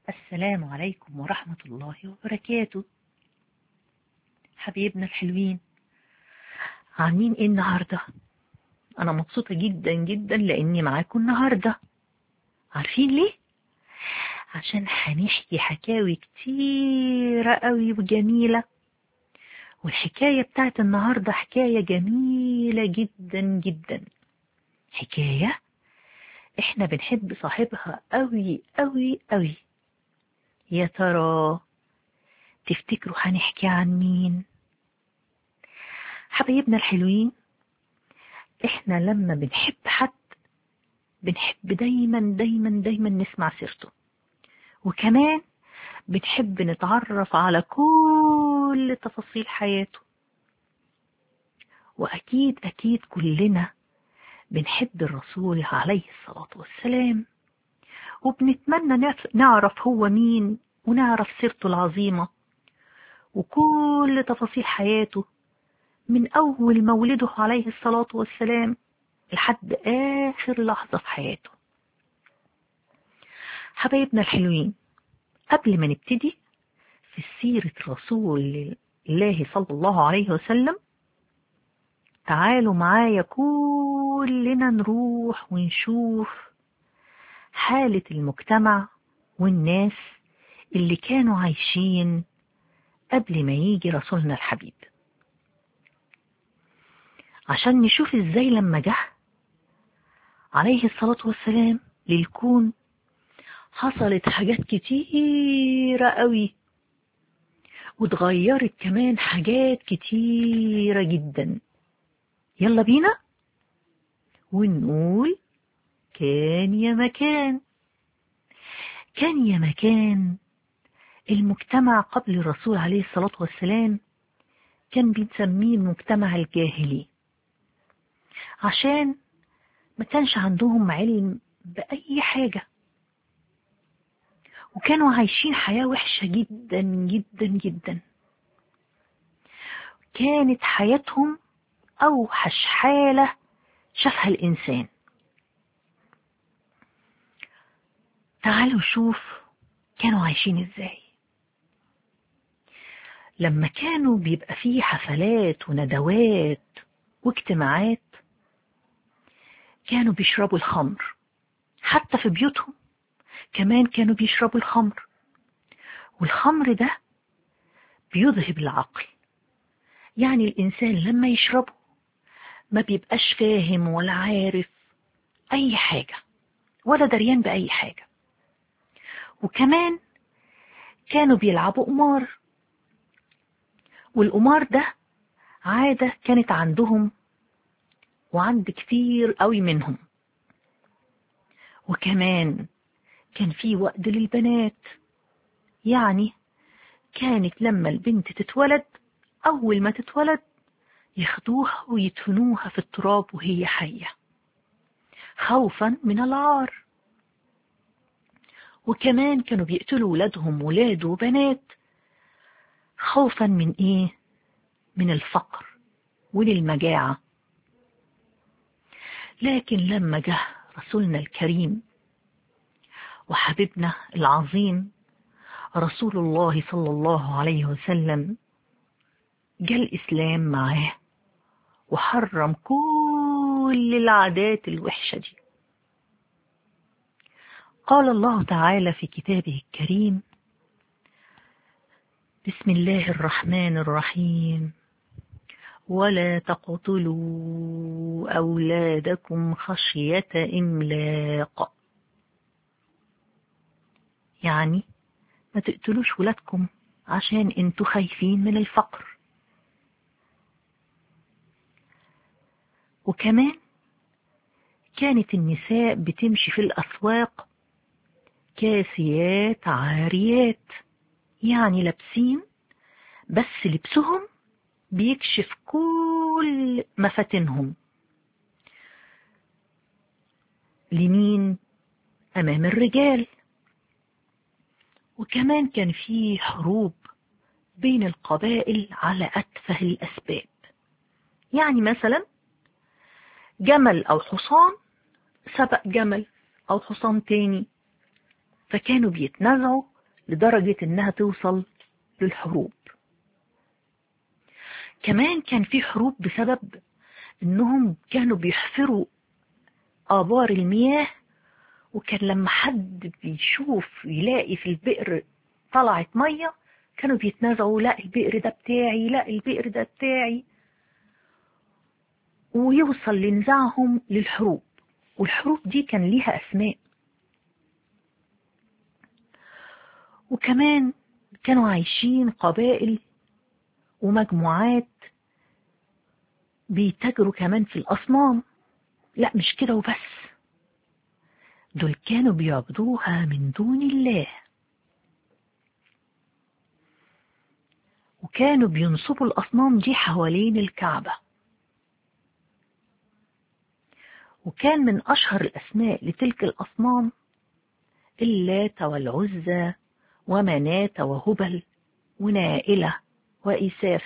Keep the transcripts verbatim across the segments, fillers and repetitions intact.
السلام عليكم ورحمة الله وبركاته. حبيبنا الحلوين، عاملين ايه النهاردة؟ انا مبسوطة جدا جدا لاني معاكم النهاردة. عارفين ليه؟ عشان هنحكي حكاوي كتيرة قوي وجميلة، والحكاية بتاعت النهاردة حكاية جميلة جدا جدا، حكاية احنا بنحب صاحبها قوي قوي قوي. يا ترى تفتكروا هنحكي عن مين؟ حبايبنا الحلوين، احنا لما بنحب حد بنحب دايما دايما دايما نسمع سيرته، وكمان بنحب نتعرف على كل تفاصيل حياته. واكيد اكيد كلنا بنحب الرسول عليه الصلاة والسلام، وبنتمنى نعرف هو مين ونعرف سيرته العظيمة وكل تفاصيل حياته من أول مولده عليه الصلاة والسلام لحد آخر لحظة في حياته. حبايبنا الحلوين، قبل ما نبتدي في سيرة رسول الله صلى الله عليه وسلم، تعالوا معايا كلنا نروح ونشوف حالة المجتمع والناس اللي كانوا عايشين قبل ما يجي رسولنا الحبيب، عشان نشوف ازاي لما جه عليه الصلاة والسلام للكون حصلت حاجات كتيرة قوي، وتغيرت كمان حاجات كتيرة جدا. يلا بينا ونقول كان يا مكان. كان يا مكان المجتمع قبل الرسول عليه الصلاة والسلام كان بنسميه المجتمع الجاهلي، عشان ما كانش عندهم علم بأي حاجة، وكانوا عايشين حياة وحشة جدا جدا جدا. كانت حياتهم أوحش حالة شافها الإنسان. تعالوا شوف كانوا عايشين إزاي. لما كانوا بيبقى فيه حفلات وندوات واجتماعات كانوا بيشربوا الخمر، حتى في بيوتهم كمان كانوا بيشربوا الخمر، والخمر ده بيذهب العقل. يعني الإنسان لما يشربه ما بيبقاش فاهم ولا عارف أي حاجة ولا دريان بأي حاجة. وكمان كانوا بيلعبوا قمار، والقمار ده عادة كانت عندهم وعند كتير قوي منهم. وكمان كان في وقت للبنات، يعني كانت لما البنت تتولد أول ما تتولد ياخدوها ويدفنوها في التراب وهي حية خوفا من العار. وكمان كانوا بيقتلوا ولادهم ولاد وبنات خوفا من ايه؟ من الفقر وللمجاعة. لكن لما جه رسولنا الكريم وحبيبنا العظيم رسول الله صلى الله عليه وسلم، جاء الإسلام معاه وحرم كل العادات الوحشة دي. قال الله تعالى في كتابه الكريم: بسم الله الرحمن الرحيم: ولا تقتلوا أولادكم خشية إملاق. يعني ما تقتلوش ولادكم عشان انتوا خايفين من الفقر. وكمان كانت النساء بتمشي في الأسواق كاسيات عاريات، يعني لابسين بس لبسهم بيكشف كل مفاتنهم. لمين؟ أمام الرجال. وكمان كان في حروب بين القبائل على أتفه الأسباب، يعني مثلا جمل أو حصان سبق جمل أو حصان تاني، فكانوا بيتنازعوا لدرجة إنها توصل للحروب. كمان كان في حروب بسبب إنهم كانوا بيحفروا آبار المياه، وكان لما حد بيشوف يلاقي في البئر طلعت مية كانوا بيتنازعوا، لا البئر ده بتاعي، لا البئر ده بتاعي، ويوصل لنزاعهم للحروب. والحروب دي كان ليها أسماء. وكمان كانوا عايشين قبائل ومجموعات بيتاجروا كمان في الأصنام. لا مش كده وبس، دول كانوا بيعبدوها من دون الله، وكانوا بينصبوا الأصنام دي حوالين الكعبة. وكان من أشهر الأسماء لتلك الأصنام اللات والعزى ومناة وهبل ونائلة وإساف.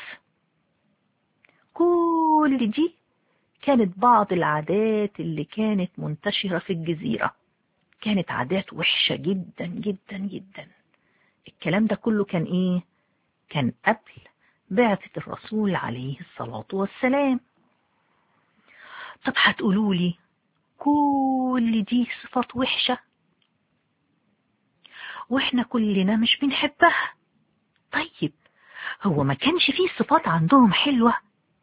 كل دي كانت بعض العادات اللي كانت منتشرة في الجزيرة، كانت عادات وحشة جدا جدا جدا. الكلام ده كله كان إيه؟ كان قبل بعثة الرسول عليه الصلاة والسلام. طب هتقولولي كل دي صفات وحشة واحنا كلنا مش بنحبها. طيب هو ما كانش فيه صفات عندهم حلوة؟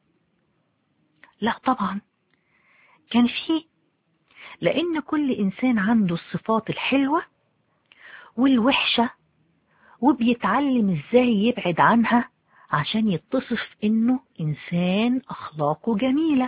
لا طبعا كان فيه، لأن كل إنسان عنده الصفات الحلوة والوحشة، وبيتعلم إزاي يبعد عنها عشان يتصف إنه إنسان أخلاقه جميلة.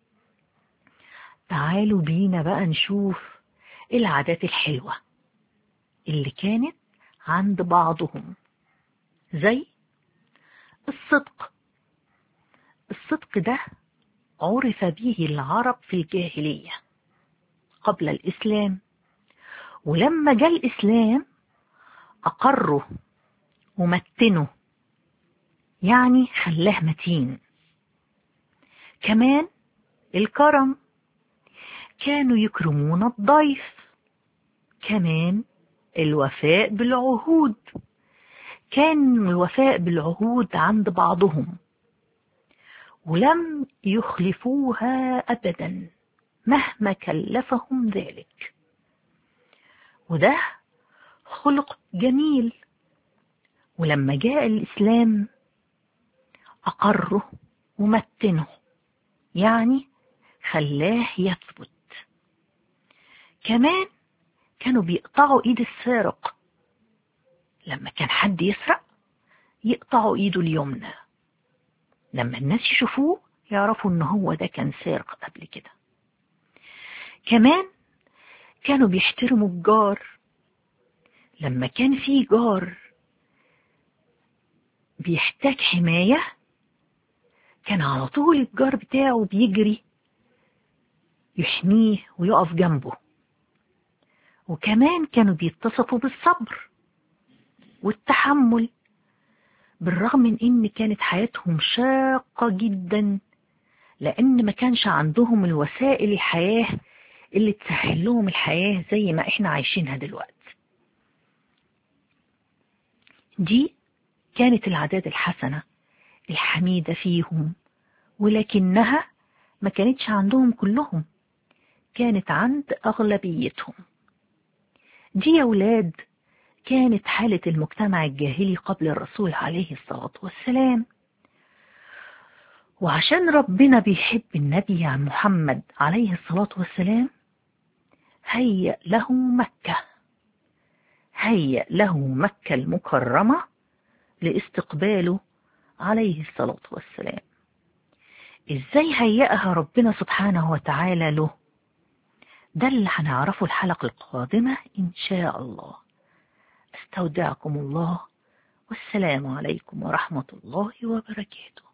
تعالوا بينا بقى نشوف العادات الحلوة اللي كانت عند بعضهم، زي الصدق. الصدق ده عرف به العرب في الجاهلية قبل الإسلام، ولما جاء الإسلام أقره ومتنه، يعني خلاه متين. كمان الكرم، كانوا يكرمون الضيف. كمان الوفاء بالعهود، كان الوفاء بالعهود عند بعضهم ولم يخلفوها أبدا مهما كلفهم ذلك. وده خلق جميل، ولما جاء الإسلام أقره ومتنه، يعني خلاه يثبت. كمان كانوا بيقطعوا ايد السارق، لما كان حد يسرق يقطعوا ايده اليمنى، لما الناس يشوفوه يعرفوا ان هو ده كان سارق قبل كده. كمان كانوا بيحترموا الجار، لما كان في جار بيحتاج حماية كان على طول الجار بتاعه بيجري يحميه ويقف جنبه. وكمان كانوا بيتصفوا بالصبر والتحمل، بالرغم من ان كانت حياتهم شاقة جدا، لان ما كانش عندهم الوسائل الحياة اللي تسهل لهم الحياة زي ما احنا عايشينها دلوقتي. دي كانت العادات الحسنة الحميدة فيهم، ولكنها ما كانتش عندهم كلهم، كانت عند أغلبيتهم. دي يا ولاد كانت حالة المجتمع الجاهلي قبل الرسول عليه الصلاة والسلام. وعشان ربنا بيحب النبي عن محمد عليه الصلاة والسلام هيأ له مكة، هيأ له مكة المكرمة لاستقباله عليه الصلاة والسلام. ازاي هيأها ربنا سبحانه وتعالى له؟ ده اللي هنعرفه الحلقة القادمة إن شاء الله. استودعكم الله، والسلام عليكم ورحمة الله وبركاته.